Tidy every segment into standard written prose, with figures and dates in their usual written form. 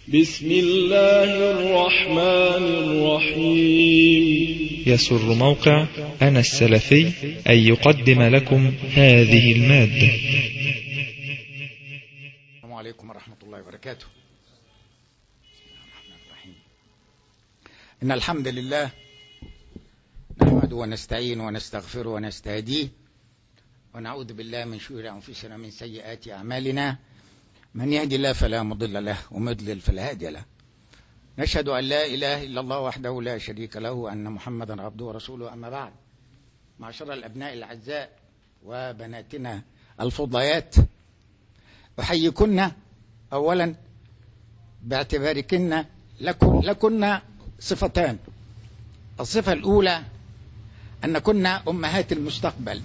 بسم الله الرحمن الرحيم. يسر موقع أنا السلفي أن يقدم لكم هذه المادة. السلام عليكم ورحمة الله وبركاته. بسم الله الرحمن الرحيم. إن الحمد لله نحمده ونستعين ونستغفره ونستهديه ونعوذ بالله من شرور أنفسنا ومن سيئات أعمالنا. من يهدي الله فلا مضل له ومن يضلل فلا هادي له. نشهد أن لا إله إلا الله وحده لا شريك له وأن محمدا عبده ورسوله. أما بعد، معشر الأبناء الأعزاء وبناتنا الفضليات، أحييكن أولا باعتباركن لكن صفتان. الصفة الأولى أنكن أمهات المستقبل،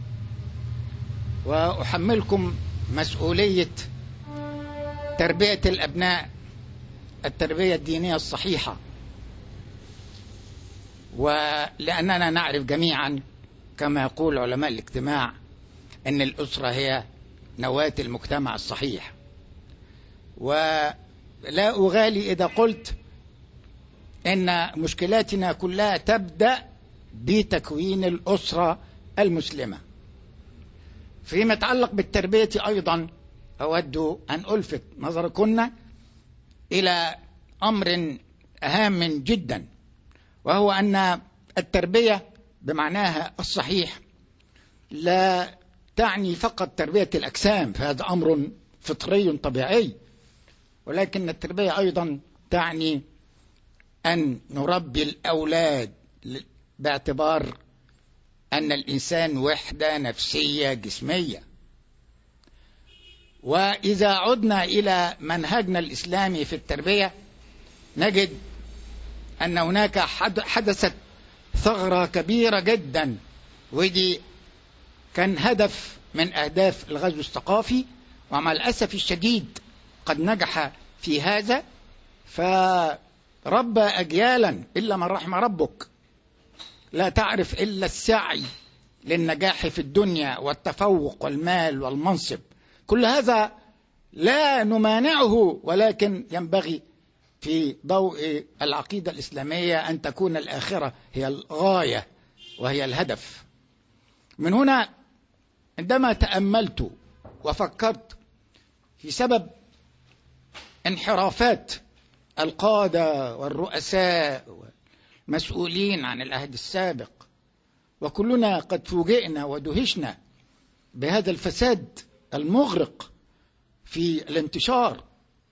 وأحملكم مسؤولية تربية الأبناء التربية الدينية الصحيحة، ولأننا نعرف جميعا كما يقول علماء الاجتماع أن الأسرة هي نواة المجتمع الصحيح. ولا أغالي إذا قلت أن مشكلاتنا كلها تبدأ بتكوين الأسرة المسلمة. فيما يتعلق بالتربية أيضا أود أن ألفت نظركن إلى أمر هام جدا، وهو أن التربية بمعناها الصحيح لا تعني فقط تربية الأجسام، فهذا أمر فطري طبيعي، ولكن التربية أيضا تعني أن نربي الأولاد باعتبار أن الإنسان وحدة نفسية جسمية. وإذا عدنا إلى منهجنا الإسلامي في التربية نجد أن هناك حدثت ثغرة كبيرة جدا، ودي كان هدف من أهداف الغزو الثقافي، ومع الأسف الشديد قد نجح في هذا، فربى أجيالا إلا من رحم ربك لا تعرف إلا السعي للنجاح في الدنيا والتفوق والمال والمنصب. كل هذا لا نمانعه، ولكن ينبغي في ضوء العقيدة الإسلامية أن تكون الآخرة هي الغاية وهي الهدف. من هنا عندما تأملت وفكرت في سبب انحرافات القادة والرؤساء والمسؤولين عن العهد السابق، وكلنا قد فوجئنا ودهشنا بهذا الفساد المغرق في الانتشار،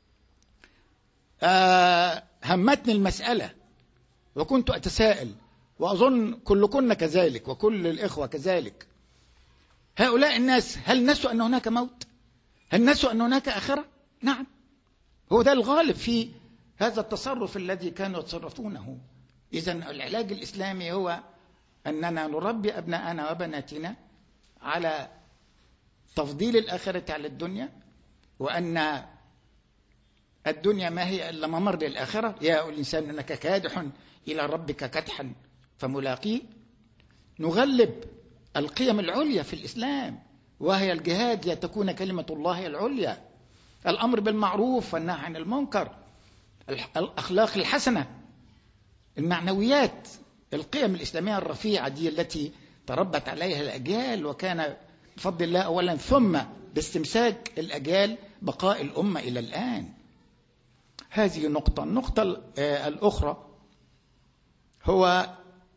همتني المسألة وكنت أتساءل، وأظن كلكن كذلك وكل الإخوة كذلك. هؤلاء الناس هل نسوا أن هناك موت؟ هل نسوا أن هناك آخرة؟ نعم، هو ده الغالب في هذا التصرف الذي كانوا يتصرفونه. إذن العلاج الإسلامي هو أننا نربي أبناءنا وبناتنا على تفضيل الآخرة على الدنيا، وأن الدنيا ما هي إلا ممر للآخرة. يا الإنسان أنك كادح إلى ربك كدحا فملاقيه. نغلب القيم العليا في الإسلام، وهي الجهاد لتكون كلمة الله العليا، الأمر بالمعروف والنهي عن المنكر، الأخلاق الحسنة، المعنويات، القيم الإسلامية الرفيعة دي التي تربت عليها الأجيال، وكان بفضل الله أولا ثم باستمساك الأجيال بقاء الأمة إلى الآن. هذه نقطة. النقطة الأخرى هو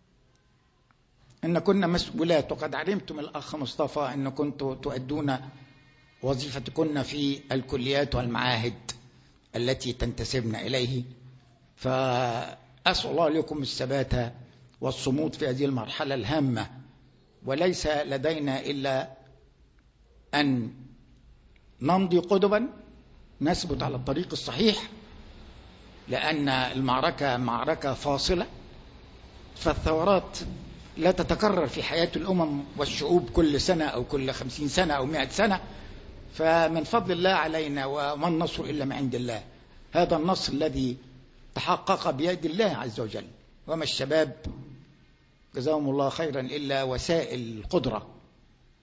أن كنا مسؤولات، وقد علمتم الأخ مصطفى أن كنتم تؤدون وظيفتكن في الكليات والمعاهد التي تنتسبن إليه، فأسأل الله لكم الثبات والصمود في هذه المرحلة الهامة. وليس لدينا إلا أن نمضي قدما نثبت على الطريق الصحيح، لأن المعركة معركة فاصلة، فالثورات لا تتكرر في حياة الأمم والشعوب كل سنة أو كل 50 سنة أو 100 سنة. فمن فضل الله علينا، وما النصر إلا من عند الله. هذا النصر الذي تحقق بيد الله عز وجل، وما الشباب جزاهم الله خيرا إلا وسائل القدرة.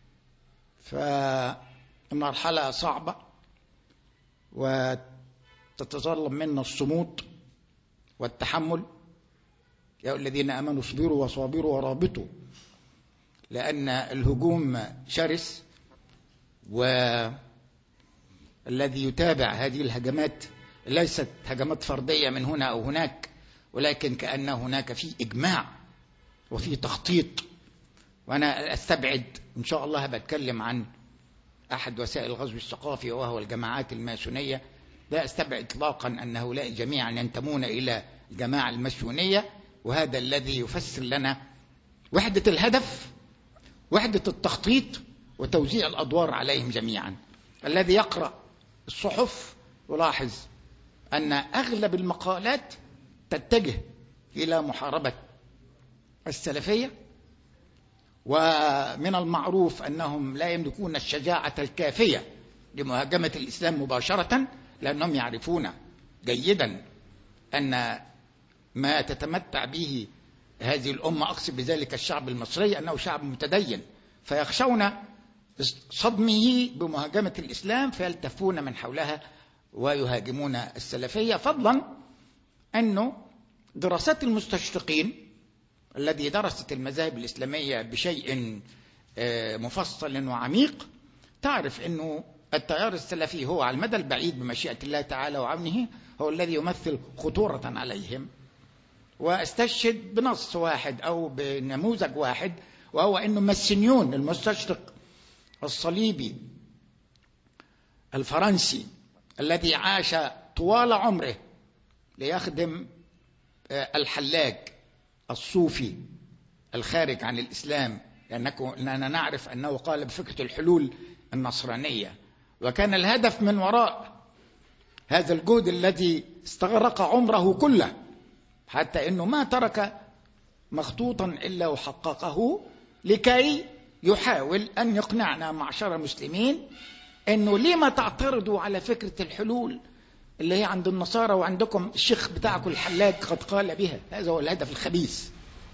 فالمرحلة صعبة، تتطلب منا الصمود والتحمل. يا الذين آمنوا اصبروا وصابروا ورابطوا، لأن الهجوم شرس، والذي يتابع هذه الهجمات ليست هجمات فردية من هنا أو هناك، ولكن كأن هناك في إجماع وفي تخطيط. وأنا أستبعد إن شاء الله بتكلم عن أحد وسائل الغزو الثقافي وهو الجماعات الماسونية. لا أستبعد إطلاقا أن هؤلاء جميعا ينتمون إلى الجماعة الماسونية، وهذا الذي يفسر لنا وحدة الهدف، وحدة التخطيط، وتوزيع الأدوار عليهم جميعا. الذي يقرأ الصحف يلاحظ أن أغلب المقالات تتجه إلى محاربة السلفية، ومن المعروف أنهم لا يملكون الشجاعة الكافية لمهاجمة الإسلام مباشرة، لأنهم يعرفون جيدا أن ما تتمتع به هذه الأمة، أقصد بذلك الشعب المصري، أنه شعب متدين، فيخشون صدمه بمهاجمة الإسلام فيلتفون من حولها ويهاجمون السلفية. فضلا أنه دراسات المستشرقين الذي درست المذاهب الإسلامية بشيء مفصل وعميق تعرف أنه التيار السلفي هو على المدى البعيد بمشيئة الله تعالى وعونه هو الذي يمثل خطورة عليهم. واستشهد بنص واحد أو بنموذج واحد، وهو أنه مسنيون المستشرق الصليبي الفرنسي الذي عاش طوال عمره ليخدم الحلاج الصوفي الخارج عن الإسلام، لأننا نعرف أنه قال بفكرة الحلول النصرانية، وكان الهدف من وراء هذا الجهد الذي استغرق عمره كله، حتى أنه ما ترك مخطوطا إلا وحققه لكي يحاول أن يقنعنا معشر المسلمين أنه لما تعترضوا على فكرة الحلول اللي هي عند النصارى وعندكم الشيخ بتاعكم الحلاج قد قال بها. هذا هو الهدف الخبيث.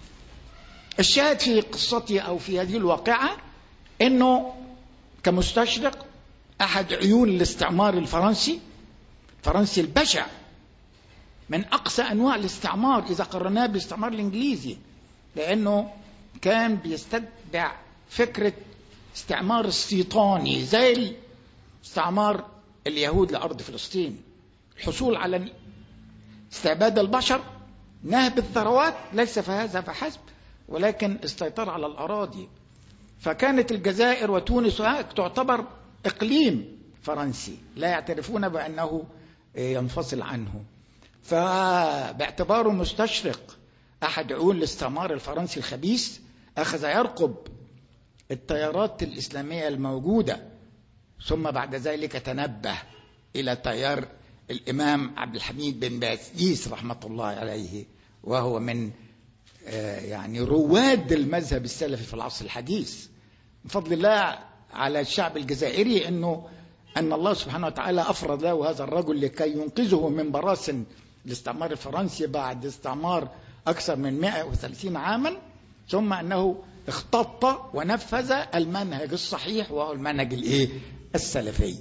الشاهد في قصتي أو في هذه الواقعة أنه كمستشرق أحد عيون الاستعمار الفرنسي البشع من أقصى أنواع الاستعمار إذا قرناه بالاستعمار الإنجليزي، لأنه كان بيستتبع فكرة استعمار استيطاني زي استعمار اليهود لأرض فلسطين، الحصول على استعباد البشر، نهب الثروات، ليس فهذا فحسب ولكن السيطرة على الأراضي. فكانت الجزائر وتونس تعتبر إقليم فرنسي لا يعترفون بأنه ينفصل عنه. فباعتباره مستشرق أحد عيون الاستعمار الفرنسي الخبيث أخذ يرقب التيارات الإسلامية الموجودة، ثم بعد ذلك تنبه إلى تيار الإمام عبد الحميد بن باديس رحمة الله عليه، وهو من يعني رواد المذهب السلفي في العصر الحديث. بفضل الله على الشعب الجزائري أن الله سبحانه وتعالى أفرض له هذا الرجل لكي ينقذه من براثن الاستعمار الفرنسي بعد استعمار أكثر من 130 عاما، ثم أنه اختط ونفذ المنهج الصحيح وهو المنهج السلفي.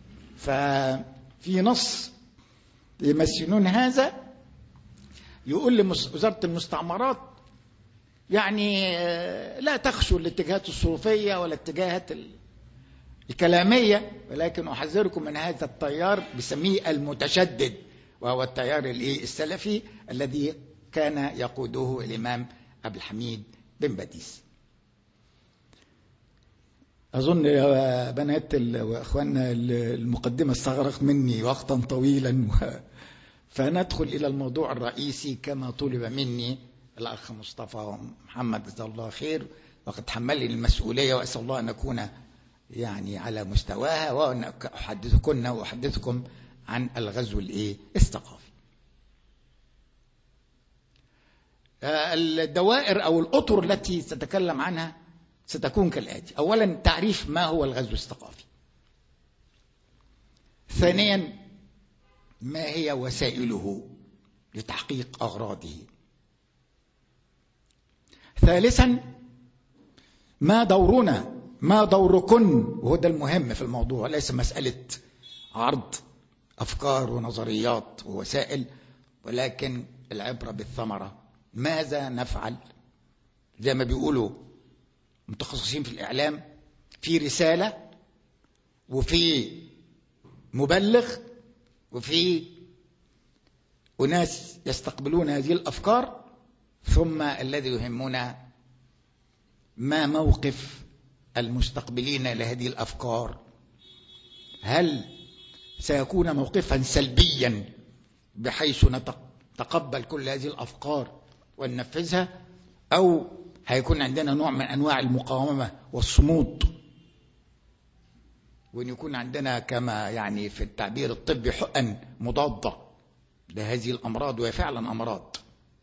ففي نص يمثلون هذا يقول لوزارة المستعمرات يعني لا تخشوا الاتجاهات الصوفية ولا الاتجاهات الكلامية، ولكن أحذركم من هذا التيار بسميه المتشدد، وهو التيار السلفي الذي كان يقوده الإمام عبد الحميد بن باديس. أظن يا بنات وأخواننا المقدمة استغرقت مني وقتا طويلا، فندخل إلى الموضوع الرئيسي كما طلب مني الأخ مصطفى محمد جزاه الله خير، وقد حملني المسؤولية، وأسأل الله أن أكون يعني على مستواها، وأن أحدثكن وأحدثكم عن الغزو الثقافي. الدوائر أو الأطر التي سأتكلم عنها ستكون كالآتي: أولا تعريف ما هو الغزو الثقافي، ثانيا ما هي وسائله لتحقيق أغراضه، ثالثا ما دورنا ما دوركن، وهو ده المهم في الموضوع، ليس مسألة عرض أفكار ونظريات ووسائل، ولكن العبرة بالثمرة. ماذا نفعل؟ زي ما بيقولوا متخصصين في الإعلام، في رسالة وفي مبلغ وفي أناس يستقبلون هذه الأفكار، ثم الذي يهمنا ما موقف المستقبلين لهذه الأفكار. هل سيكون موقفا سلبيا بحيث نتقبل كل هذه الأفكار وننفذها، أو هيكون عندنا نوع من أنواع المقاومة والصمود، وأن يكون عندنا كما يعني في التعبير الطبي حقن مضادة لهذه الأمراض، وهي فعلا أمراض.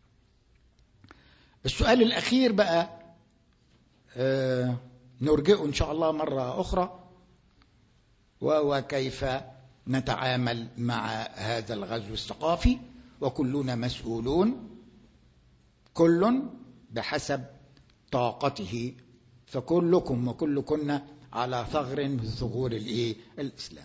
السؤال الأخير بقى نرجئه إن شاء الله مرة أخرى، وهو كيف نتعامل مع هذا الغزو الثقافي، وكلنا مسؤولون، كل بحسب طاقته، فكلكم وكلكن على ثغر من ثغور الإسلام.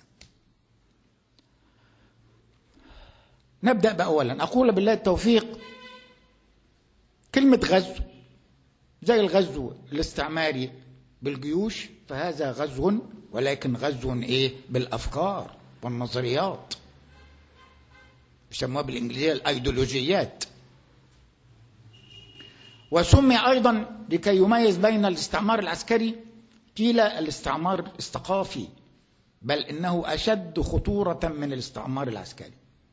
نبدأ بأولا أقول بالله التوفيق. كلمة غزو زي الغزو الاستعماري بالجيوش، فهذا غزو، ولكن غزو بالأفكار والنظريات، يسموها بالإنجليزية الأيديولوجيات. وسمي أيضا لكي يميز بين الاستعمار العسكري قيل الاستعمار الثقافي، بل إنه أشد خطورة من الاستعمار العسكري.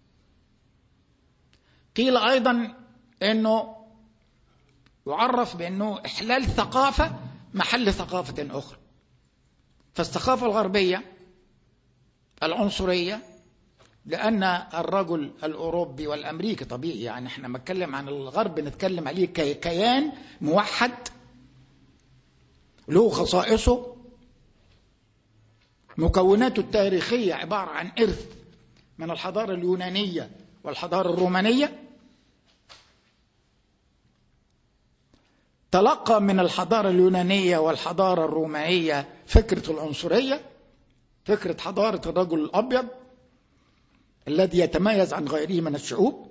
قيل أيضا أنه يعرف بأنه إحلال ثقافة محل ثقافة أخرى. فالثقافة الغربية العنصرية، لأن الرجل الأوروبي والأمريكي طبيعي، يعني احنا نتكلم عن الغرب نتكلم عليه كيان موحد له خصائصه، مكوناته التاريخية عبارة عن إرث من الحضارة اليونانية والحضارة الرومانية، تلقى من الحضارة اليونانية والحضارة الرومانية فكرة العنصرية، فكرة حضارة الرجل الأبيض الذي يتميز عن غيره من الشعوب.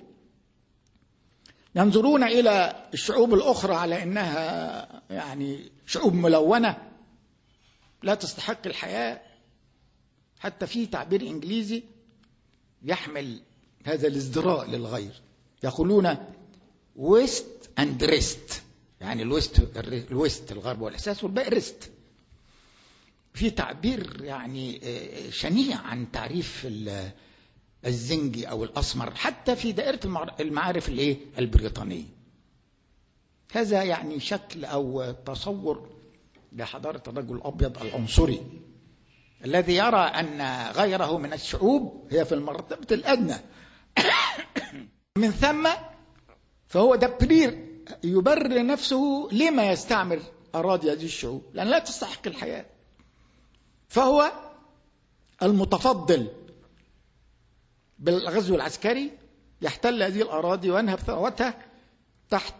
ينظرون إلى الشعوب الأخرى على أنها يعني شعوب ملونة لا تستحق الحياة. حتى في تعبير إنجليزي يحمل هذا الازدراء للغير، يقولون ويست اند ريست، يعني الويست الغرب والأساس والباقي ريست. في تعبير يعني شنيع عن تعريف الزنجي أو الأسمر حتى في دائرة المعارف البريطانية. هذا يعني شكل أو تصور لحضارة الرجل الأبيض العنصري الذي يرى أن غيره من الشعوب هي في المرتبة الأدنى. من ثم فهو دبرير يبرر نفسه لما يستعمر أراضي هذه الشعوب، لأن لا تستحق الحياة. فهو المتفضل بالغزو العسكري يحتل هذه الأراضي وينهب ثروتها تحت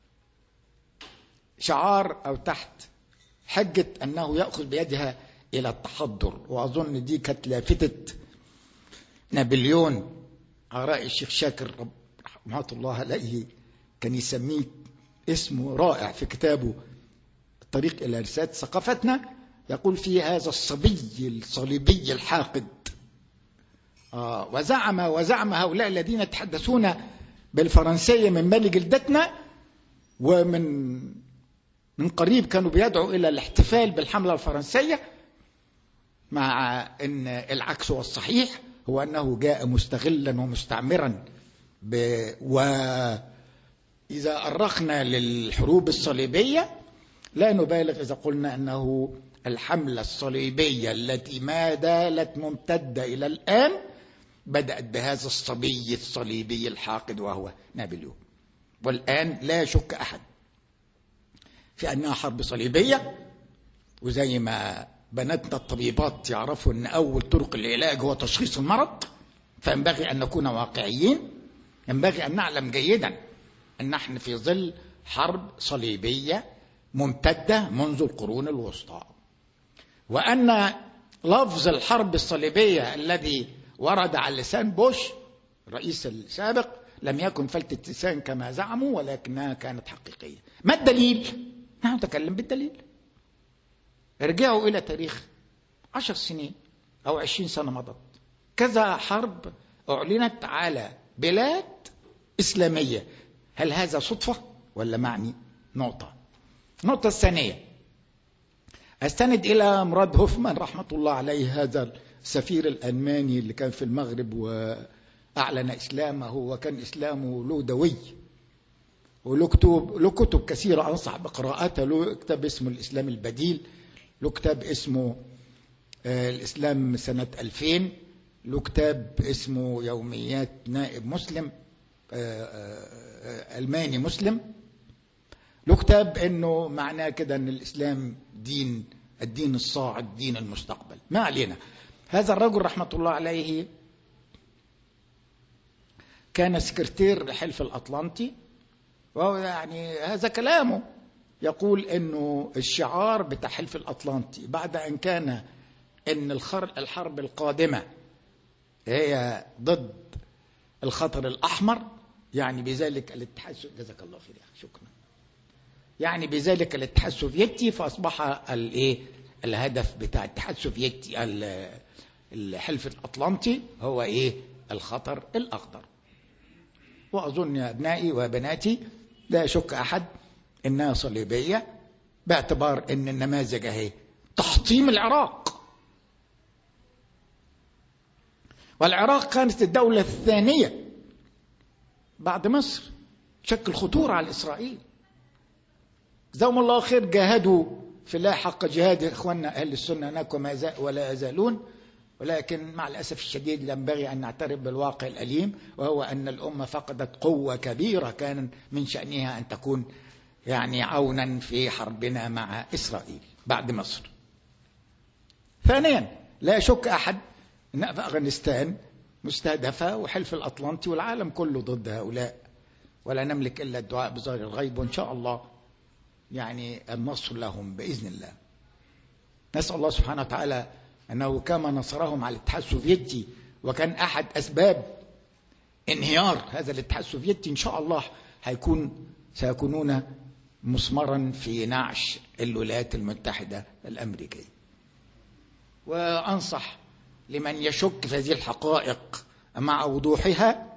شعار أو تحت حجة أنه يأخذ بيدها إلى التحضر. وأظن دي كانت لافتة نابليون على رأي الشيخ شاكر رحمه الله عليه، كان يسميه اسمه رائع في كتابه الطريق إلى رسالة ثقافتنا، يقول فيه هذا الصبي الصليبي الحاقد. وزعم هؤلاء الذين يتحدثون بالفرنسية من مال جلدتنا ومن قريب كانوا بيدعوا إلى الاحتفال بالحملة الفرنسية، مع أن العكس هو الصحيح، هو أنه جاء مستغلا ومستعمرا. وإذا أرخنا للحروب الصليبية لا نبالغ إذا قلنا أنه الحملة الصليبية التي ما زالت ممتدة إلى الآن بدأت بهذا الصبي الصليبي الحاقد وهو نابليون. والآن لا يشك أحد في أنها حرب صليبية، وزي ما بناتنا الطبيبات يعرفوا أن أول طرق العلاج هو تشخيص المرض، فينبغي أن نكون واقعيين. ينبغي أن نعلم جيدا أن نحن في ظل حرب صليبية ممتدة منذ القرون الوسطى، وأن لفظ الحرب الصليبية الذي ورد على لسان بوش الرئيس السابق لم يكن فلتة لسان كما زعموا، ولكنها كانت حقيقية. ما الدليل؟ نحن نتكلم بالدليل. ارجعوا إلى تاريخ 10 سنين أو 20 سنة مضت، كذا حرب أعلنت على بلاد إسلامية. هل هذا صدفة ولا معني؟ نقطة. النقطة الثانية، أستند إلى مراد هوفمان رحمة الله عليه، هذا السفير الألماني اللي كان في المغرب وأعلن إسلامه، وكان إسلامه له دوي وله كتب كثيرة أنصح بقراءتها. له كتاب اسمه الإسلام البديل، له كتاب اسمه الإسلام سنة 2000، له كتاب اسمه يوميات نائب مسلم ألماني مسلم، له كتاب انه معناه كده ان الاسلام الدين الصاعد، دين المستقبل. ما علينا. هذا الرجل رحمة الله عليه كان سكرتير حلف الأطلنطي، وهو يعني هذا كلامه يقول انه الشعار بتاع حلف الأطلنطي بعد ان كان ان الحرب القادمة هي ضد الخطر الأحمر، يعني بذلك الاتحاد، جزاك الله خير، شكرا، يعني بذلك الاتحاد السوفيتي، فأصبح الهدف بتاع الاتحاد السوفيتي الحلف الأطلنطي هو الخطر الأخضر. وأظن يا أبنائي وبناتي لا يشك أحد إنها صليبية، باعتبار إن النماذج اهي تحطيم العراق، والعراق كانت الدولة الثانية بعد مصر، شكل خطورة على إسرائيل. جزاهم الله خير، جاهدوا في الله حق جهاد إخواننا أهل السنة هناك ولا يزالون، ولكن مع الأسف الشديد ينبغي أن نعترف بالواقع الأليم، وهو أن الأمة فقدت قوة كبيرة كان من شأنها أن تكون يعني عونا في حربنا مع إسرائيل بعد مصر. ثانيا، لا يشك أحد أن أفغانستان مستهدفة، وحلف الأطلنطي والعالم كله ضد هؤلاء، ولا نملك إلا الدعاء بظاهر الغيب، وإن شاء الله يعني النصر لهم بإذن الله. نسأل الله سبحانه وتعالى أنه كما نصرهم على الاتحاد السوفيتي، وكان أحد أسباب انهيار هذا الاتحاد السوفيتي، إن شاء الله سيكونون مسمرا في نعش الولايات المتحدة الأمريكية. وأنصح لمن يشك في هذه الحقائق مع وضوحها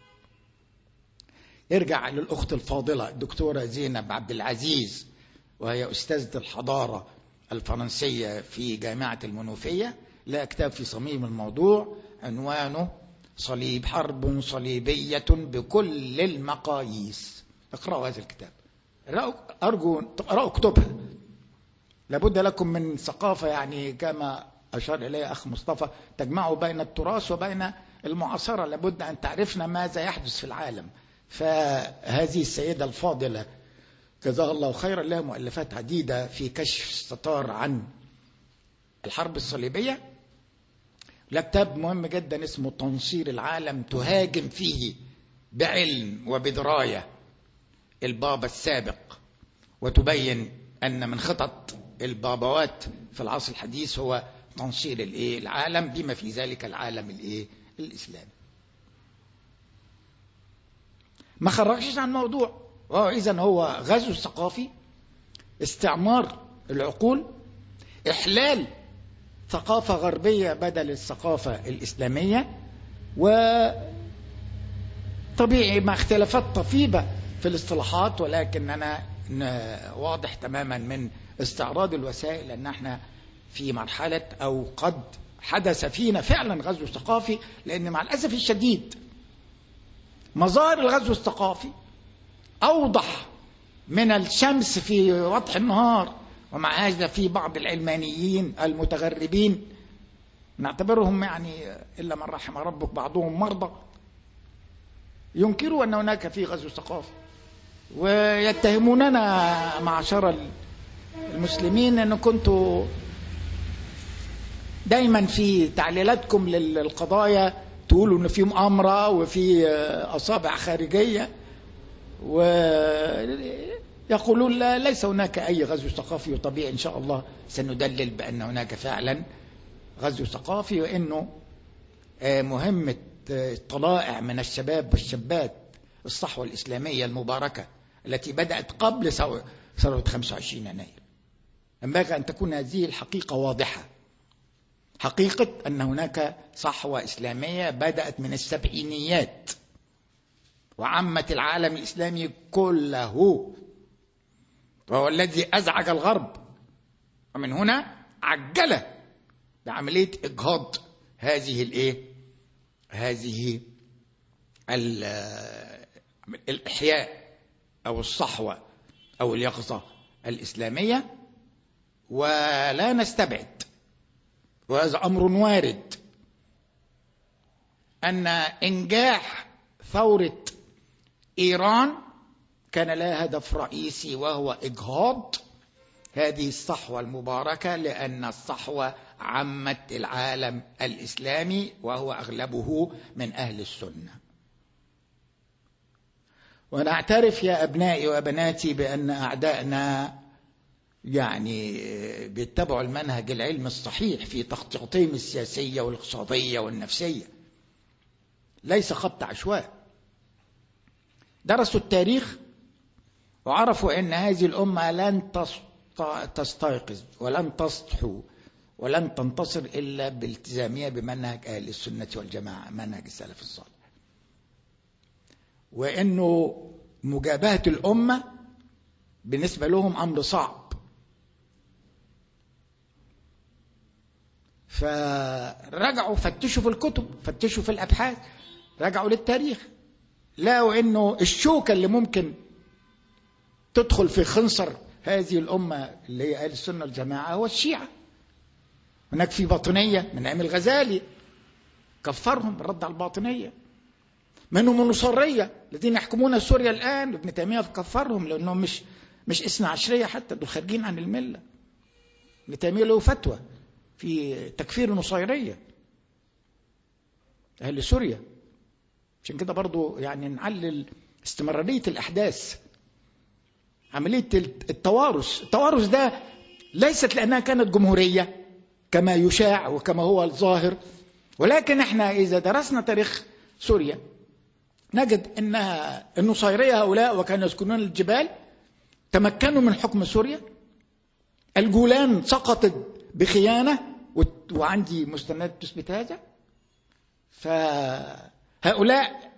يرجع للأخت الفاضلة الدكتورة زينب عبد العزيز، وهي أستاذة الحضارة الفرنسية في جامعة المنوفية، لها كتاب في صميم الموضوع عنوانه صليب، حرب صليبية بكل المقاييس. اقرأوا هذا الكتاب، أرجو تقرأوا كتبها. لابد لكم من ثقافة، يعني كما أشار إليه أخ مصطفى، تجمعوا بين التراث وبين المعاصرة. لابد أن تعرفنا ماذا يحدث في العالم. فهذه السيدة الفاضلة جزاها الله خيرا لها مؤلفات عديدة في كشف الستار عن الحرب الصليبية. كتاب مهم جدا اسمه تنصير العالم، تهاجم فيه بعلم وبدراية البابا السابق، وتبين أن من خطط البابوات في العصر الحديث هو تنصير العالم، بما في ذلك العالم الإسلامي. ما خرجش عن موضوع، إذن هو غزو ثقافي، استعمار العقول، إحلال ثقافة غربية بدل الثقافة الإسلامية، وطبيعي مع اختلافات طفيفة في الاصطلاحات، ولكننا واضح تماما من استعراض الوسائل أن احنا في مرحلة أو قد حدث فينا فعلا غزو ثقافي. لأن مع الأسف الشديد مظاهر الغزو الثقافي أوضح من الشمس في وضح النهار، ومع هذا في بعض العلمانيين المتغربين نعتبرهم يعني إلا من رحم ربك بعضهم مرضى، ينكروا أن هناك في غزو ثقافي، ويتهموننا معشر المسلمين أن كنتوا دايما في تعليلاتكم للقضايا تقولوا أن في مؤامرة وفي أصابع خارجية، ويقولون لا، ليس هناك أي غزو ثقافي. وطبيعي إن شاء الله سندلل بأن هناك فعلا غزو ثقافي، وأنه مهمة طلائع من الشباب والشابات الصحوة الإسلامية المباركة التي بدأت قبل ثورة 25 يناير. ينبغي أن تكون هذه الحقيقة واضحة، حقيقة أن هناك صحوة إسلامية بدأت من السبعينيات وعمت العالم الإسلامي كله، وهو الذي أزعج الغرب، ومن هنا عجل بعملية إجهاض هذه الإحياء أو الصحوة أو اليقظة الإسلامية. ولا نستبعد، وهذا أمر وارد، أن إنجاح ثورة إيران كان لها هدف رئيسي، وهو إجهاض هذه الصحوة المباركة، لأن الصحوة عمت العالم الإسلامي وهو أغلبه من أهل السنة. ونعترف يا أبنائي وبناتي بأن أعدائنا بيتبعوا المنهج العلمي الصحيح في تخطيطهم السياسية والاقتصادية والنفسية، ليس خبط عشواء. درسوا التاريخ وعرفوا أن هذه الأمة لن تستيقظ ولن تصحو ولن تنتصر إلا بالتزامها بمنهج أهل السنة والجماعة، منهج السلف الصالح، وأنه مجابهة الأمة بالنسبة لهم أمر صعب. فرجعوا فتشوا في الكتب، فتشوا في الأبحاث، رجعوا للتاريخ، لقوا أنه الشوكة اللي ممكن تدخل في خنصر هذه الأمة اللي هي أهل السنة والجماعة هو الشيعة. هناك في باطنية من أيام الغزالي كفرهم بالرد على الباطنية، منهم النصرية الذين يحكمون سوريا الآن، ابن تيمية كفرهم لأنهم مش اثنا عشرية، حتى دول خارجين عن الملة. ابن تيمية له فتوى في تكفير النصيرية أهل سوريا. عشان كده برضو نعلل استمرارية الأحداث، عملية التوارث ده ليست لأنها كانت جمهورية كما يشاع وكما هو الظاهر، ولكن احنا إذا درسنا تاريخ سوريا نجد أن النصيرية هؤلاء وكانوا يسكنون الجبال تمكنوا من حكم سوريا. الجولان سقطت بخيانة، وعندي مستندات تثبت هذا. فهؤلاء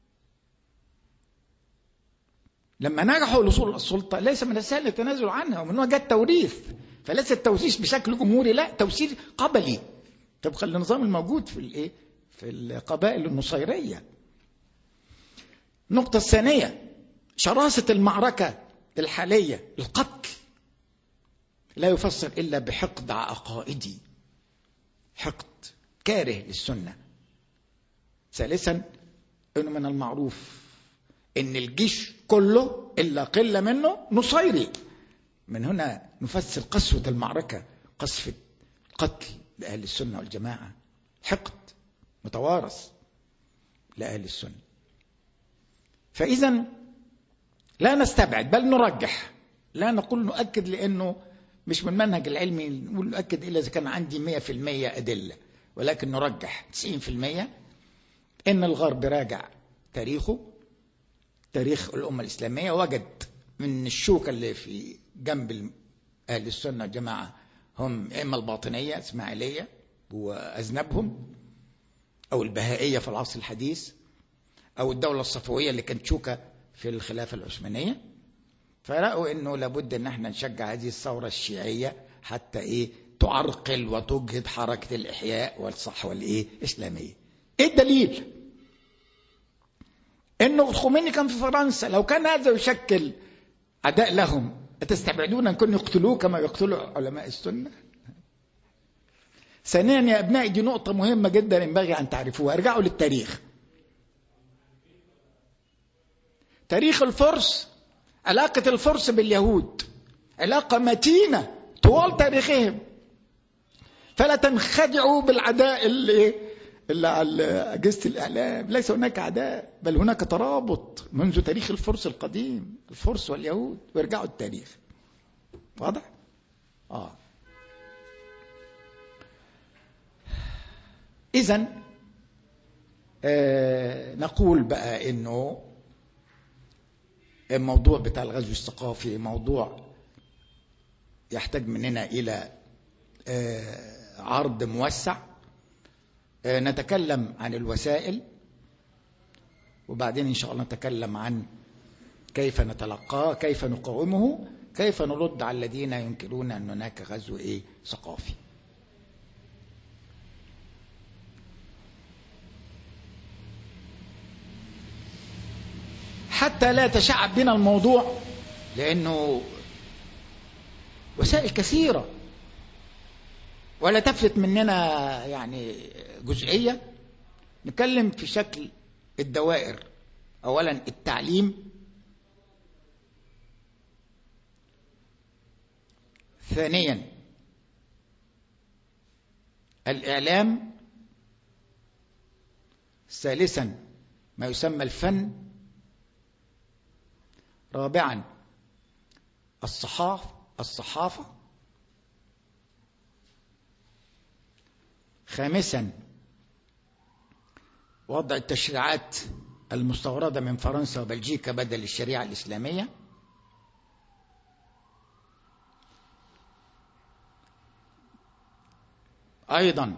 لما نجحوا الوصول السلطة ليس من السهل التنازل عنها، ومن هو جاء التوريث، فليس التوسيس بشكل جمهوري، لا، توسيس قبلي طبقا للنظام الموجود في القبائل النصيرية. النقطة الثانية، شراسة المعركة الحالية، القتل لا يفسر إلا بحقد عقائدي، حقد كاره للسنة. ثالثا، إنه من المعروف إن الجيش كله إلا قلة منه نصيري. من هنا نفسر قسوة المعركة، قسوة قتل لأهل السنة والجماعة، حقد متوارث لأهل السنة. فإذا لا نستبعد بل نرجح، لا نقول نؤكد، لأنه مش من منهج العلمي نقول نؤكد إلا إذا كان عندي 100% أدلة، ولكن نرجح 90% إن الغرب راجع تاريخه، تاريخ الأمة الإسلامية، وجد من الشوكة اللي في جنب أهل السنة والجماعة هم إما الباطنية إسماعيلية وأذنبهم، أو البهائية في العصر الحديث، أو الدولة الصفوية اللي كانت شوكة في الخلافة العثمانية. فرأوا إنه لابد إن احنا نشجع هذه الثورة الشيعية حتى تعرقل وتجهد حركة الإحياء والصحوة الإسلامية. إيه الدليل؟ إنه الخميني كان في فرنسا، لو كان هذا يشكل عداء لهم أتستبعدون أن كانوا يقتلوه كما يقتلوا علماء السنة؟ ثانيا يا أبنائي، دي نقطة مهمة جدا ينبغي أن تعرفوها. ارجعوا للتاريخ. تاريخ الفرس، علاقة الفرس باليهود علاقة متينة طوال تاريخهم، فلا تنخدعوا بالعداء اللي على أجهزة الإعلام. ليس هناك عداء، بل هناك ترابط منذ تاريخ الفرس القديم، الفرس واليهود، ويرجعوا التاريخ. واضح؟ إذن نقول بقى إنه الموضوع بتاع الغزو الثقافي موضوع يحتاج مننا إلى عرض موسع. نتكلم عن الوسائل، وبعدين إن شاء الله نتكلم عن كيف نتلقاه، كيف نقاومه، كيف نرد على الذين ينكرون أن هناك غزو ثقافي. حتى لا يتشعب بنا الموضوع، لأنه وسائل كثيرة ولا تفلت مننا يعني جزئية. نتكلم في شكل الدوائر. أولا التعليم، ثانيا الإعلام، ثالثا ما يسمى الفن، رابعا الصحافة، خامسا وضع التشريعات المستوردة من فرنسا وبلجيكا بدل الشريعة الإسلامية، أيضا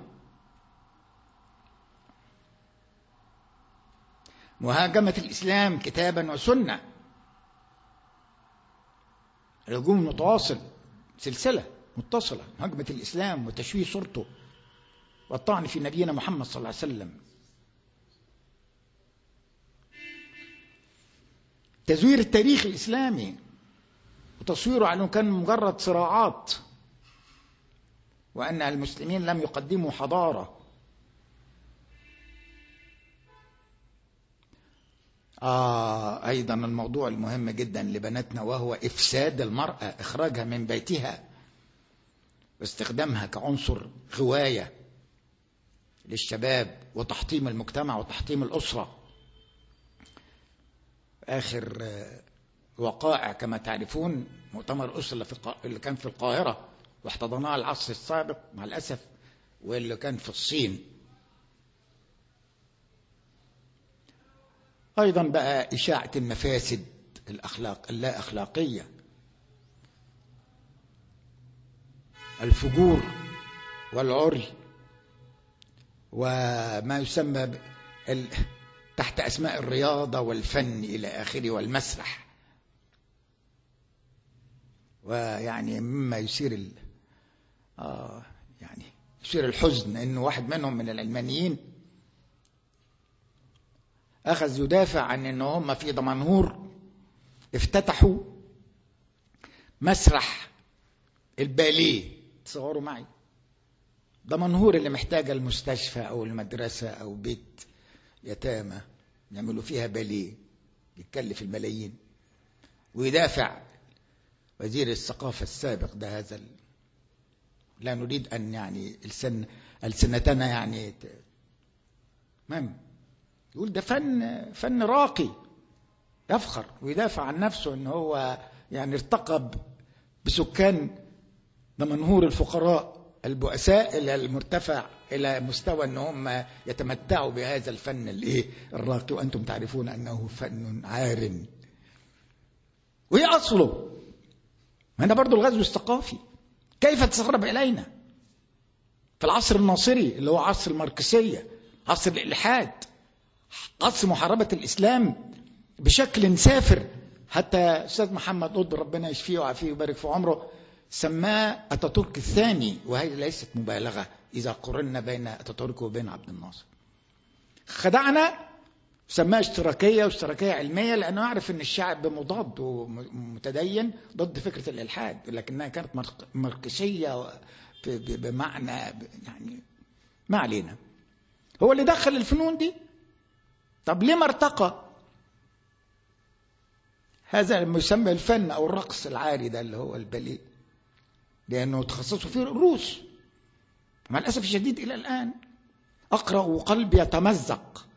مهاجمة الإسلام كتابا وسنة، الهجوم متواصل، سلسلة متصلة، مهاجمة الإسلام وتشويه صورته والطعن في نبينا محمد صلى الله عليه وسلم، تزوير التاريخ الإسلامي وتصويره على أنه كان مجرد صراعات وأن المسلمين لم يقدموا حضارة. أيضا الموضوع المهم جدا لبناتنا وهو إفساد المرأة، إخراجها من بيتها واستخدامها كعنصر غواية للشباب وتحطيم المجتمع وتحطيم الأسرة. آخر وقائع كما تعرفون مؤتمر الأسرة اللي كان في القاهرة واحتضناه العصر السابق مع الأسف، واللي كان في الصين. أيضا بقى إشاعة المفاسد اللا أخلاقية، الفجور والعري، وما يسمى تحت أسماء الرياضة والفن إلى آخره والمسرح. ويعني مما يثير يعني يثير الحزن إنه واحد منهم من العلمانيين أخذ يدافع عن إنه هم في دمنهور افتتحوا مسرح الباليه. تصوروا معي دمنهور اللي محتاجة المستشفى أو المدرسة أو بيت يتامى يعملوا فيها باليه يتكلف الملايين، ويدافع وزير الثقافة السابق ده هذا لا نريد أن يعني ألسنتنا يعني يقول ده فن راقي، يفخر ويدافع عن نفسه أنه هو يعني ارتقى بسكان دمنهور الفقراء البؤساء إلى المرتفع إلى مستوى أنهم يتمتعوا بهذا الفن الراقي، وأنتم تعرفون أنه فن عار. وإيه أصله؟ هنا برضو الغزو الثقافي كيف تسرب إلينا في العصر الناصري اللي هو عصر الماركسية، عصر الإلحاد، عصر محاربة الإسلام بشكل سافر. حتى أستاذ محمد قطب ربنا يشفيه ويعافيه ويبارك في عمره سماه أتاتورك الثاني، وهي ليست مبالغة إذا قرنا بين أتاتورك وبين عبد الناصر. خدعنا سماها اشتراكية واشتراكية علمية لأنه يعرف أن الشعب مضاد ومتدين ضد فكرة الإلحاد، لكنها كانت ماركسية بمعنى يعني ما علينا. هو اللي دخل الفنون دي. طب ليه ما ارتقى هذا المسمى الفن أو الرقص العاري ده اللي هو الباليه؟ لأنه تخصصوا فيه الروس. مع الأسف الشديد إلى الآن أقرأ وقلبي يتمزق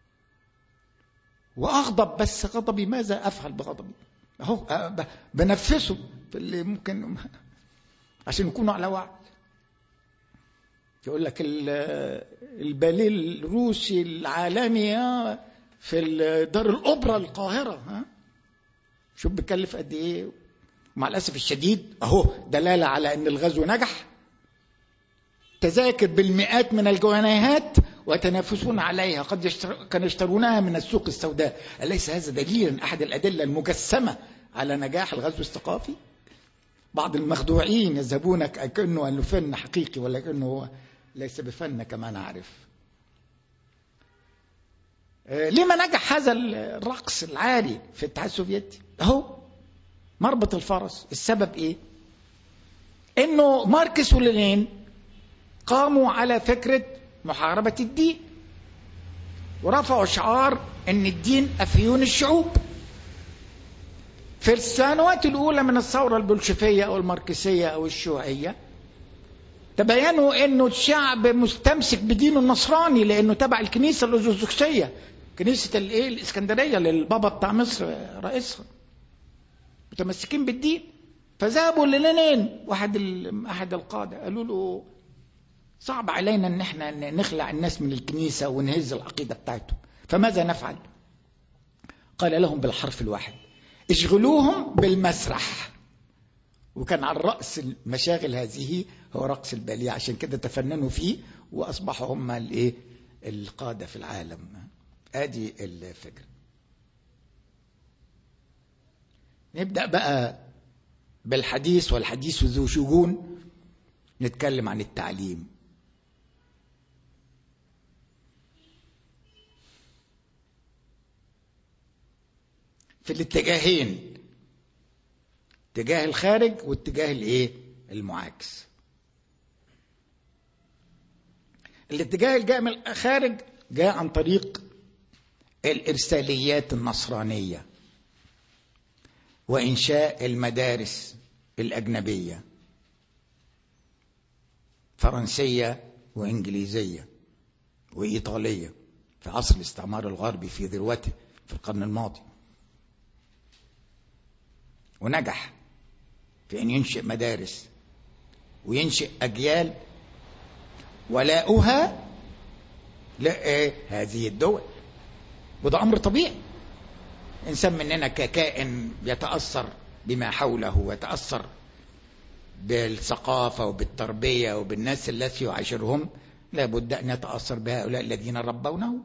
وأغضب، بس غضبي ماذا أفعل بغضبي؟ أهو بنفسه في اللي ممكن عشان نكونوا على وعي. يقول لك الباليه الروسي العالمي في دار الأوبرا القاهرة، شوف بيكلف قد ايه. مع الأسف الشديد اهو دلالة على ان الغزو نجح. تذاكر بالمئات من الجنيهات ويتنافسون عليها، قد كانوا يشترونها من السوق السوداء. أليس هذا دليلا أحد الأدلة المجسمة على نجاح الغزو الثقافي؟ بعض المخدوعين يذهبون كأنه أنه فن حقيقي، ولكنه ليس بفن كما نعرف. لما نجح هذا الرقص العالي في الاتحاد السوفيتي؟ اهو مربط الفرس. السبب ايه؟ انه ماركس ولينين قاموا على فكرة محاربة الدين، ورفعوا شعار ان الدين افيون الشعوب. في السنوات الاولى من الثورة البلشفية او الماركسية او الشيوعية تبينوا انه الشعب مستمسك بدينه النصراني، لانه تبع الكنيسة الارثوذكسية، كنيسة الاسكندرية للبابا بتاع مصر رئيسها، متمسكين بالدين. فذهبوا للينين احد القادة قالوا له صعب علينا ان احنا نخلع الناس من الكنيسة ونهز العقيدة بتاعتهم، فماذا نفعل؟ قال لهم بالحرف الواحد: اشغلوهم بالمسرح. وكان على رأس المشاغل هذه هو رقص الباليه، عشان كده تفننوا فيه واصبحوا هم القادة في العالم. ادي الفكرة. نبدأ بقى بالحديث، والحديث ذو شجون. نتكلم عن التعليم. في الاتجاهين، اتجاه الخارج واتجاه المعاكس. الاتجاه الجاء من الخارج جاء عن طريق الإرساليات النصرانية وإنشاء المدارس الأجنبية، فرنسية وإنجليزية وإيطالية، في عصر الاستعمار الغربي في ذروته في القرن الماضي. ونجح في أن ينشئ مدارس وينشئ أجيال ولاؤها لهذه الدول. وده أمر طبيعي. إنسان مننا ككائن يتأثر بما حوله ويتأثر بالثقافة وبالتربية وبالناس التي يعاشرهم، لابد أن يتأثر بهؤلاء الذين ربونه.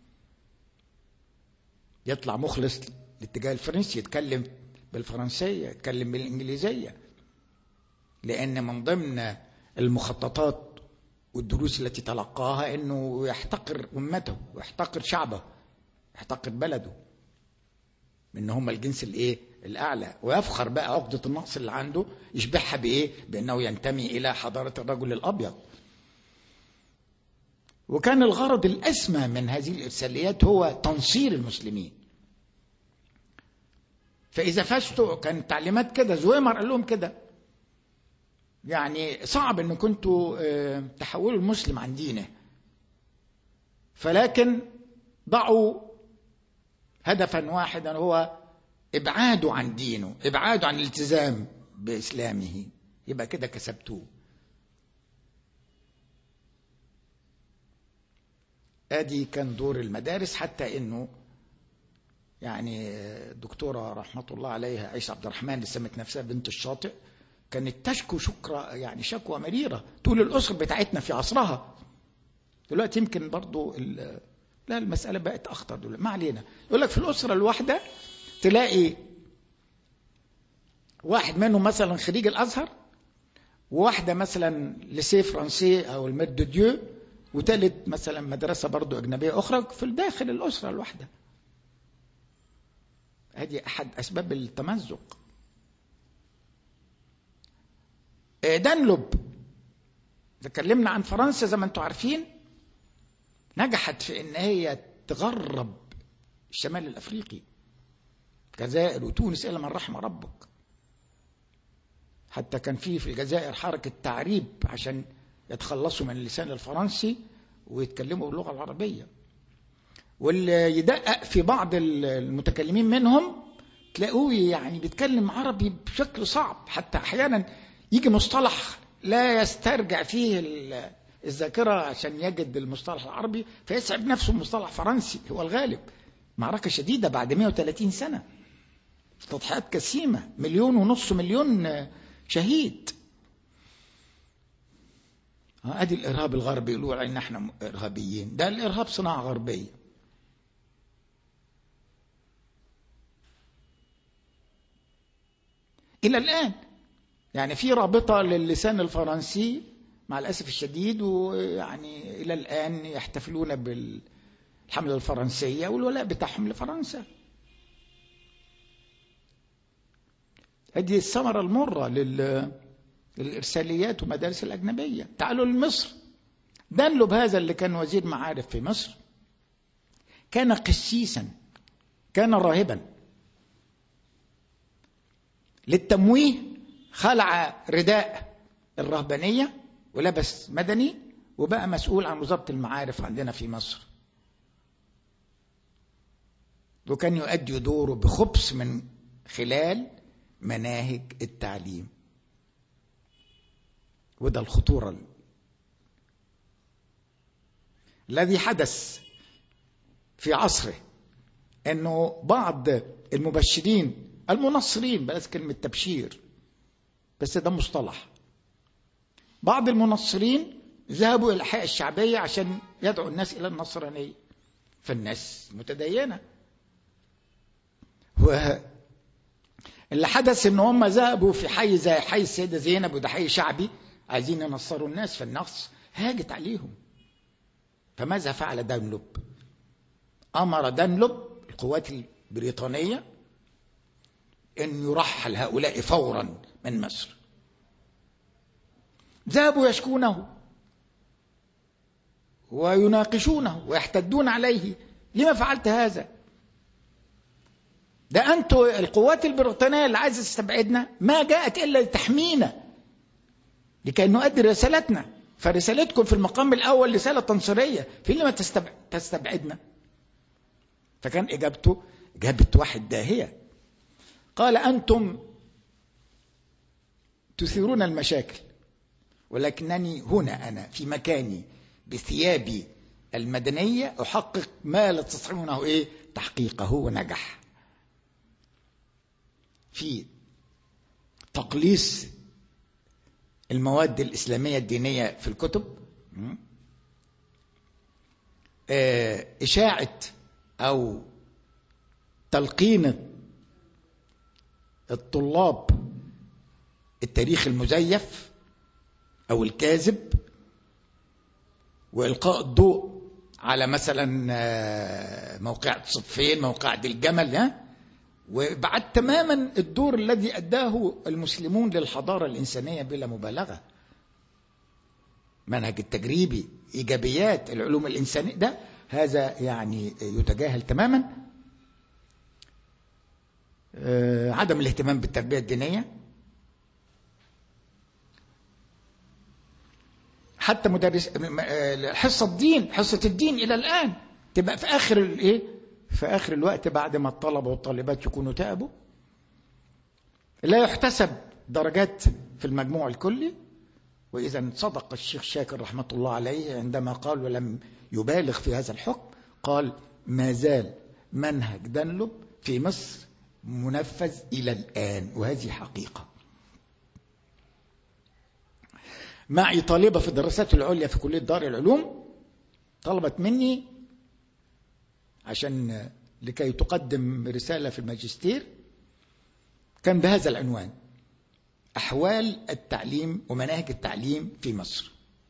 يطلع مخلص للاتجاه الفرنسي، يتكلم بالفرنسية، يتكلم بالإنجليزية، لأن من ضمن المخططات والدروس التي تلقاها أنه يحتقر أمته ويحتقر شعبه، يحتقر بلده، من هم الجنس الأعلى، ويفخر بقى عقدة النقص اللي عنده يشبهها بأنه ينتمي إلى حضارة الرجل الأبيض. وكان الغرض الأسمى من هذه الإرساليات هو تنصير المسلمين. فإذا فشتوا، كان تعليمات كده، زويمر قال لهم كده، يعني صعب أن كنتوا تحولوا المسلم عن دينه، فلكن ضعوا هدفا واحدا هو ابعاده عن دينه، ابعاده عن الالتزام بإسلامه، يبقى كده كسبتوه. ادي كان دور المدارس، حتى انه يعني الدكتورة رحمة الله عليها عيسى عبد الرحمن اللي سمت نفسها بنت الشاطئ كانت تشكو شكوى مريرة طول الأسر بتاعتنا في عصرها. دلوقتي يمكن برضو لا، المسألة بقت أخطر دلوقتي، ما علينا. يقول لك في الأسرة الواحدة تلاقي واحد منهم مثلا خريج الأزهر، وواحدة مثلا لسي فرنسي أو الميد دو ديو، وثالث مثلا مدرسة برضو أجنبية أخرى في داخل الأسرة الواحدة. هذه أحد أسباب التمزق. دانلوب، تكلمنا عن فرنسا زي ما انتم عارفين، نجحت في ان هي تغرب الشمال الافريقي، الجزائر وتونس الى من رحم ربك. حتى كان في الجزائر حركة تعريب عشان يتخلصوا من اللسان الفرنسي ويتكلموا باللغة العربية. واللي يدقق في بعض المتكلمين منهم تلاقوه يعني بيتكلم عربي بشكل صعب، حتى احيانا يجي مصطلح لا يسترجع فيه الذاكرة عشان يجد المصطلح العربي فيسعب نفسه المصطلح فرنسي هو الغالب. معركة شديدة بعد 130 سنة، تضحيات كثيرة، 1.5 مليون شهيد. ادي الارهاب الغربي، يقولوا علينا احنا ارهابيين، ده الارهاب صناعة غربية. الى الان يعني في رابطة للسان الفرنسي مع الاسف الشديد، ويعني الى الان يحتفلون بالحملة الفرنسية والولاء بتاعهم لفرنسا. هذه الثمرة المرة للإرساليات ومدارس الأجنبية. تعالوا لمصر، دانلوب هذا اللي كان وزير معارف في مصر كان قسيسا، كان راهبا. للتمويه خلع رداء الرهبانية ولبس مدني وبقى مسؤول عن وزارة المعارف عندنا في مصر، وكان يؤدي دوره بخبث من خلال مناهج التعليم. وده الخطورة الذي حدث في عصره، انه بعض المبشرين المنصرين، بلاش كلمة تبشير بس ده مصطلح، بعض المنصرين ذهبوا الى الأحياء الشعبية عشان يدعوا الناس الى النصرانية، فالناس متدينة. اللي حدث ان هم ذهبوا في حي زي حي السيدة زينب، وده حي شعبي، عايزين ينصروا الناس، فالنص هاجت عليهم. فماذا فعل دانلوب؟ امر دانلوب القوات البريطانية ان يرحل هؤلاء فورا من مصر. ذهبوا يشكونه ويناقشونه ويحتدون عليه، لما فعلت هذا؟ ده أنتوا القوات البريطانية اللي عايزة تستبعدنا ما جاءت إلا لتحمينا لكي نؤدي رسالتنا، فرسالتكم في المقام الأول رسالة تنصيرية، في لما تستبعدنا؟ فكان إجابته إجابة واحد داهية، قال أنتم تثيرون المشاكل، ولكنني هنا أنا في مكاني بثيابي المدنية أحقق ما لا تستطيعونه تحقيقه. ونجح في تقليص المواد الإسلامية الدينية في الكتب، إشاعة أو تلقين الطلاب التاريخ المزيف أو الكاذب، وإلقاء الضوء على مثلا موقعة صفين، موقعة الجمل، وبعد تماما الدور الذي أداه المسلمون للحضارة الإنسانية بلا مبالغة. منهج التجريبي، إيجابيات العلوم الإنسانية، ده هذا يعني يتجاهل تماما. عدم الاهتمام بالتربية الدينية، حتى مدرس حصة الدين إلى الآن تبقى في آخر في آخر الوقت بعد ما الطلبة والطالبات يكونوا تعبوا، لا يحتسب درجات في المجموع الكلي. وإذا صدق الشيخ شاكر رحمة الله عليه عندما قال ولم يبالغ في هذا الحكم، قال ما زال منهج دانلوب في مصر منفذ إلى الآن، وهذه حقيقة. معي طالبة في الدراسات العليا في كلية دار العلوم طلبت مني عشان لكي تقدم رسالة في الماجستير، كان بهذا العنوان: أحوال التعليم ومناهج التعليم في مصر.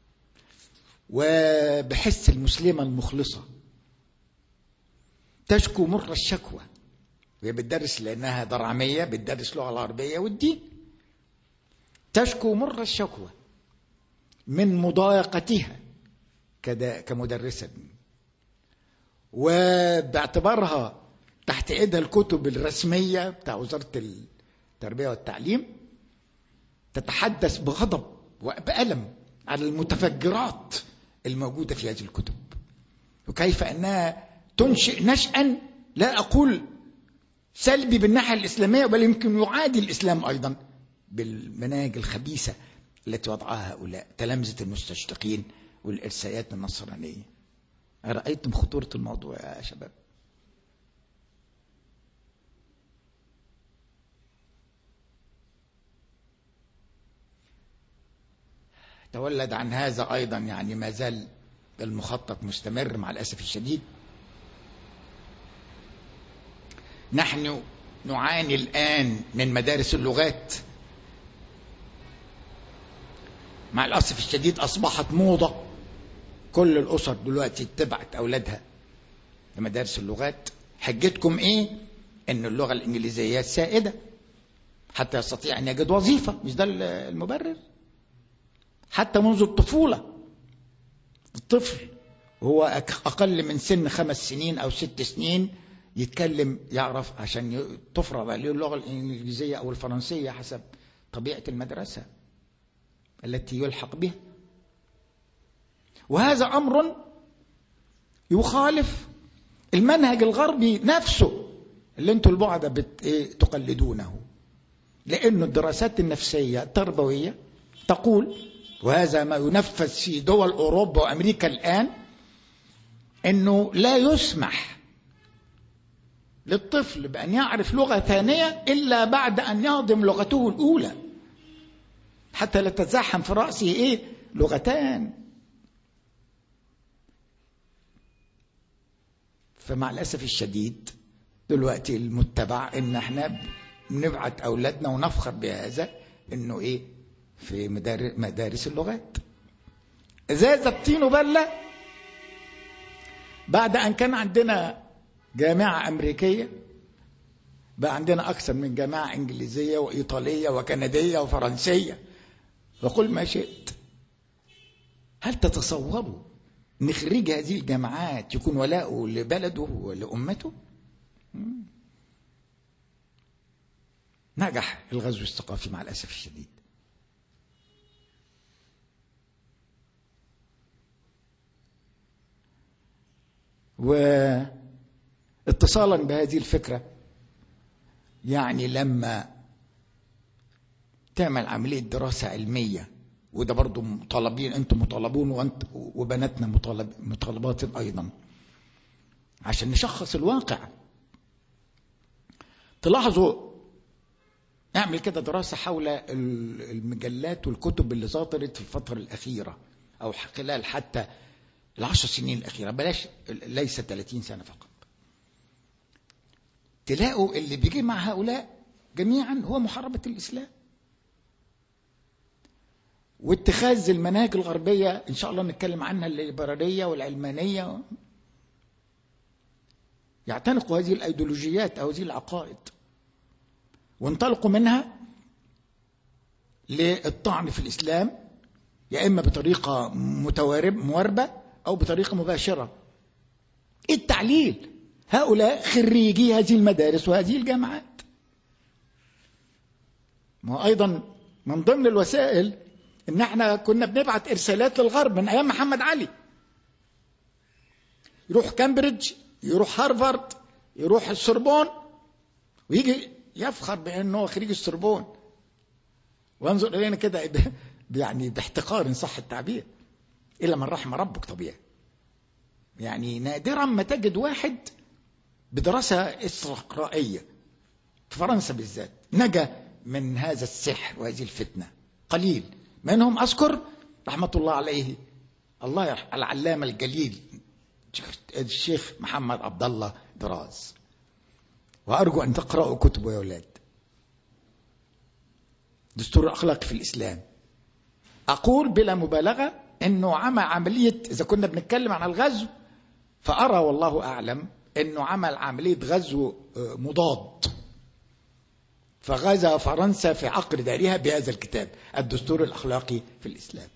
وبحس المسلمة المخلصة تشكو مر الشكوى، وهي بتدرس لأنها درعمية، بتدرس لغة العربية والدين، تشكو مر الشكوى من مضايقتها كمدرسة، وباعتبارها تحت ايدها الكتب الرسمية بتاع وزارة التربية والتعليم تتحدث بغضب وبألم على المتفجرات الموجودة في هذه الكتب، وكيف أنها تنشئ نشأ لا أقول سلبي بالناحية الإسلامية، بل يمكن يعادي الإسلام أيضا بالمناهج الخبيثة التي وضعها هؤلاء تلامذة المستشرقين والإرساليات النصرانية. رأيتم خطورة الموضوع يا شباب؟ تولد عن هذا أيضا يعني ما زال المخطط مستمر مع الأسف الشديد. نحن نعاني الآن من مدارس اللغات، مع الأسف الشديد أصبحت موضة. كل الأسر دلوقتي تبعت أولادها لمدارس اللغات. حجتكم إيه؟ إن اللغة الإنجليزية سائدة حتى يستطيع أن يجد وظيفة. مش ده المبرر؟ حتى منذ الطفولة الطفل هو أقل من سن 5 سنين أو 6 سنين يتكلم، يعرف عشان تفرض عليه اللغة الإنجليزية أو الفرنسية حسب طبيعة المدرسة التي يلحق بها. وهذا أمر يخالف المنهج الغربي نفسه اللي انتوا البعدة تقلدونه، لأن الدراسات النفسية التربوية تقول، وهذا ما ينفذ في دول أوروبا وأمريكا الآن، أنه لا يسمح للطفل بأن يعرف لغة ثانية إلا بعد أن يهضم لغته الأولى، حتى لا تتزاحم في رأسه لغتان. فمع الأسف الشديد دلوقتي المتبع إن احنا بنبعت أولادنا ونفخر بهذا إنه في مدارس اللغات. إزاي الطين بلة بعد أن كان عندنا جامعة أمريكية بقى عندنا أكثر من جامعة إنجليزية وإيطالية وكندية وفرنسية وقل ما شئت. هل تتصوروا أن خريج هذه الجامعات يكون ولاؤه لبلده ولأمته؟ نجح الغزو الثقافي مع الأسف الشديد. واتصالا بهذه الفكرة، يعني لما تعمل عملية دراسة علمية، وده برضو مطالبين، انتم مطالبون وبناتنا مطالبات ايضا، عشان نشخص الواقع. تلاحظوا نعمل كده دراسة حول المجلات والكتب اللي صدرت في الفترة الأخيرة أو خلال حتى 10 سنين الأخيرة، بلاش ليس 30 سنة فقط. تلاقوا اللي بيجي مع هؤلاء جميعا هو محاربة الإسلام واتخاذ المناهج الغربية، إن شاء الله نتكلم عنها، الليبرالية والعلمانية، يعتنقوا هذه الأيديولوجيات أو هذه العقائد وانطلقوا منها للطعن في الإسلام، يا إما بطريقة مواربة أو بطريقة مباشرة. التعليل هؤلاء خريجي هذه المدارس وهذه الجامعات. ما أيضا من ضمن الوسائل إن احنا كنا بنبعت إرسالات للغرب من أيام محمد علي، يروح كامبريدج، يروح هارفارد، يروح السوربون، ويجي يفخر بأنه خريج السوربون، وانظر إلينا كده يعني باحتقار إن صح التعبير، إلا من رحم ربك. طبيعي يعني نادرا ما تجد واحد بدراسة استقرائية في فرنسا بالذات نجا من هذا السحر وهذه الفتنة، قليل منهم. أذكر رحمة الله عليه الله يرحم العلامة الجليل الشيخ محمد عبد الله دراز، وأرجو أن تقرأوا كتبه يا أولاد، دستور الأخلاق في الإسلام. أقول بلا مبالغة أنه عمل عملية، إذا كنا بنتكلم عن الغزو فأرى والله أعلم أنه عمل عملية غزو مضاد، فغزا فرنسا في عقر دارها بهذا الكتاب الدستور الأخلاقي في الإسلام.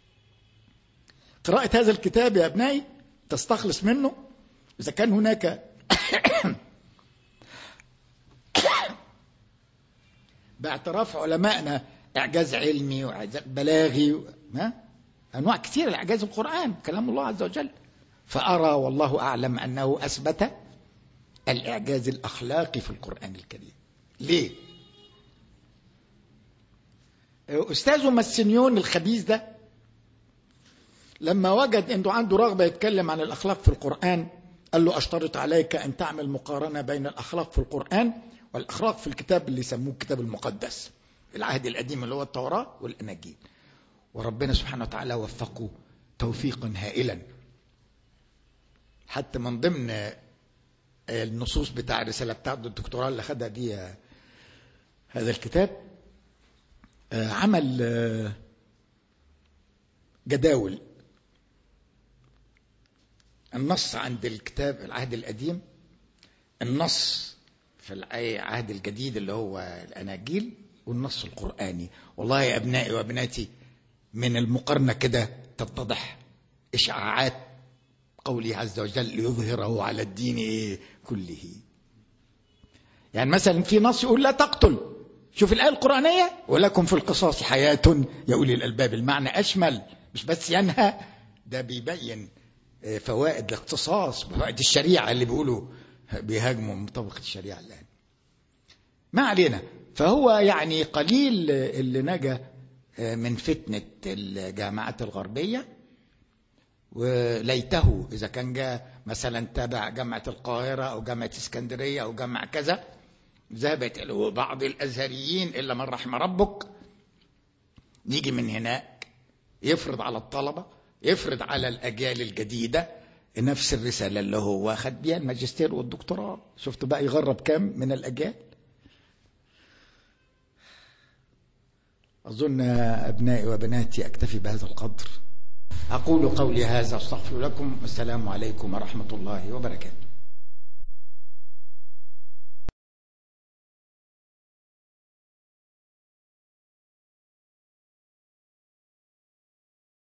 قراءة هذا الكتاب يا أبنائي تستخلص منه إذا كان هناك باعتراف علمائنا إعجاز علمي وإعجاز بلاغي، أنواع كثيرة لإعجاز القرآن كلام الله عز وجل، فأرى والله أعلم أنه أثبت الإعجاز الأخلاقي في القرآن الكريم. ليه؟ أستاذ مسنيون الخبيث ده لما وجد انه عنده رغبة يتكلم عن الأخلاق في القرآن قال له أشترط عليك أن تعمل مقارنة بين الأخلاق في القرآن والأخلاق في الكتاب اللي يسموه الكتاب المقدس، العهد القديم اللي هو التوراة والأناجيل. وربنا سبحانه وتعالى وفقه توفيقا هائلا. حتى من ضمن النصوص بتاع الرسالة بتاع الدكتوراه اللي خدها دي هذا الكتاب، عمل جداول. النص عند الكتاب العهد القديم، النص في العهد الجديد اللي هو الأناجيل، والنص القرآني. والله يا أبنائي وأبناتي من المقارنة كده تتضح إشعاعات قوله عز وجل ليظهره على الدين كله. يعني مثلا في نص يقول لا تقتل، شوف الآية القرآنية ولكم في القصاص حياة يا أولي الألباب، المعنى أشمل، مش بس ينهى، ده بيبين فوائد الاختصاص، فوائد الشريعة اللي بيقولوا بيهاجموا مطابقة الشريعة الآن. ما علينا. فهو يعني قليل اللي نجا من فتنة الجامعات الغربية، وليته إذا كان جاء مثلا تابع جامعة القاهرة أو جامعة اسكندرية أو جامعة كذا، ذهبت له بعض الأزهريين إلا من رحم ربك، نيجي من هناك يفرض على الطلبة، يفرض على الأجيال الجديدة نفس الرسالة اللي هو خد بيها الماجستير والدكتوراه. شفتوا بقى يغرب كم من الأجيال؟ أظن أبنائي وبناتي أكتفي بهذا القدر. أقول قولي هذا، أستغفر لكم، والسلام عليكم ورحمة الله وبركاته.